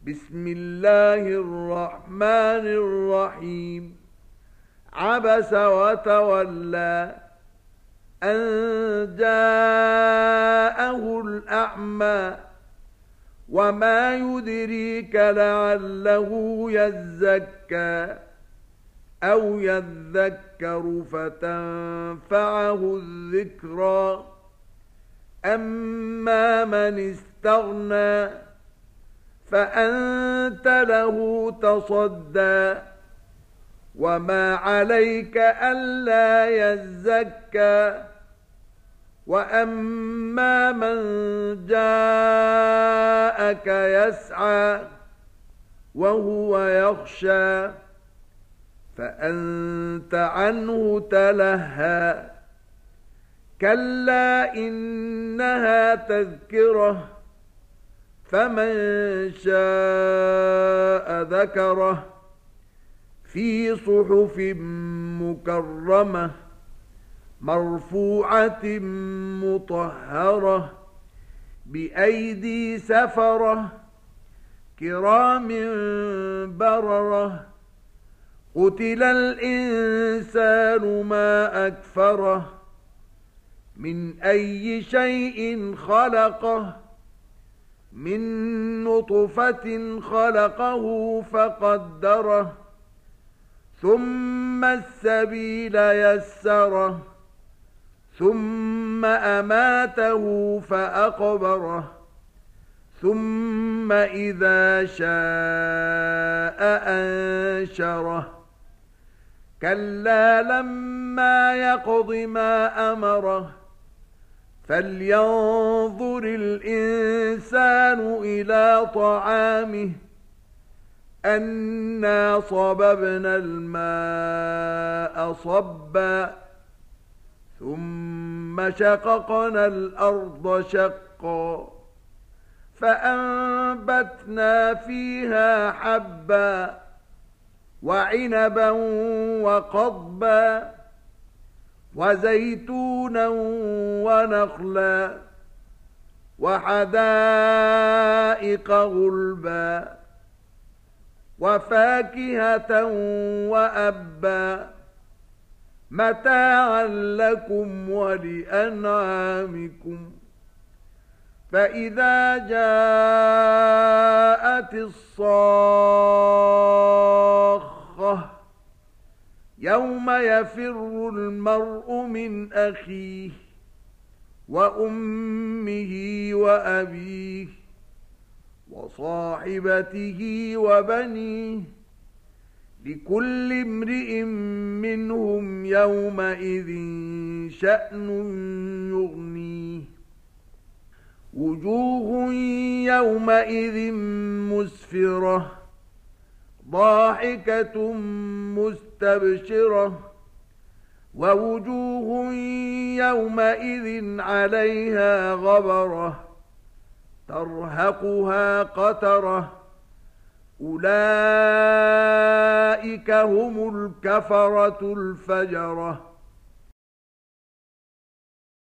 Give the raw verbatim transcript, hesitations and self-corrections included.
بسم الله الرحمن الرحيم. عبس وتولى أن جاءه الأعمى وما يدريك لعله يزكى أو يذكر فتنفعه الذكرى. أما من استغنى فأنت له تصدى وما عليك ألا يزكى. وأما من جاءك يسعى وهو يخشى فأنت عنه تلهى. كلا إنها تذكرة فمن شاء ذكره في صحف مكرمة مرفوعة مطهرة بأيدي سفرة كرام بررة. قتل الإنسان ما أكفره من أي شيء خلقه من نطفة خلقه فقدره ثم السبيل يسره ثم أماته فأقبره ثم إذا شاء أنشره. كلا لما يقض ما أمره فلينظر الإنسان إلى طعامه أنا صببنا الماء صبا ثم شققنا الأرض شقا فأنبتنا فيها حبا وعنبا وقضبا وزيتونا ونخلا وحدائق غلبا وفاكهة وأبا متاعا لكم ولأنعامكم. فإذا جاءت الصاخة يوم يفر المرء من أخيه وأمه وأبيه وصاحبته وبنيه لكل امرئ منهم يومئذ شأن يغنيه. وجوه يومئذ مسفرة ضاحكة مستبشرة ووجوه يومئذ عليها غبرة ترهقها قترة أولئك هم الكفرة الفجرة.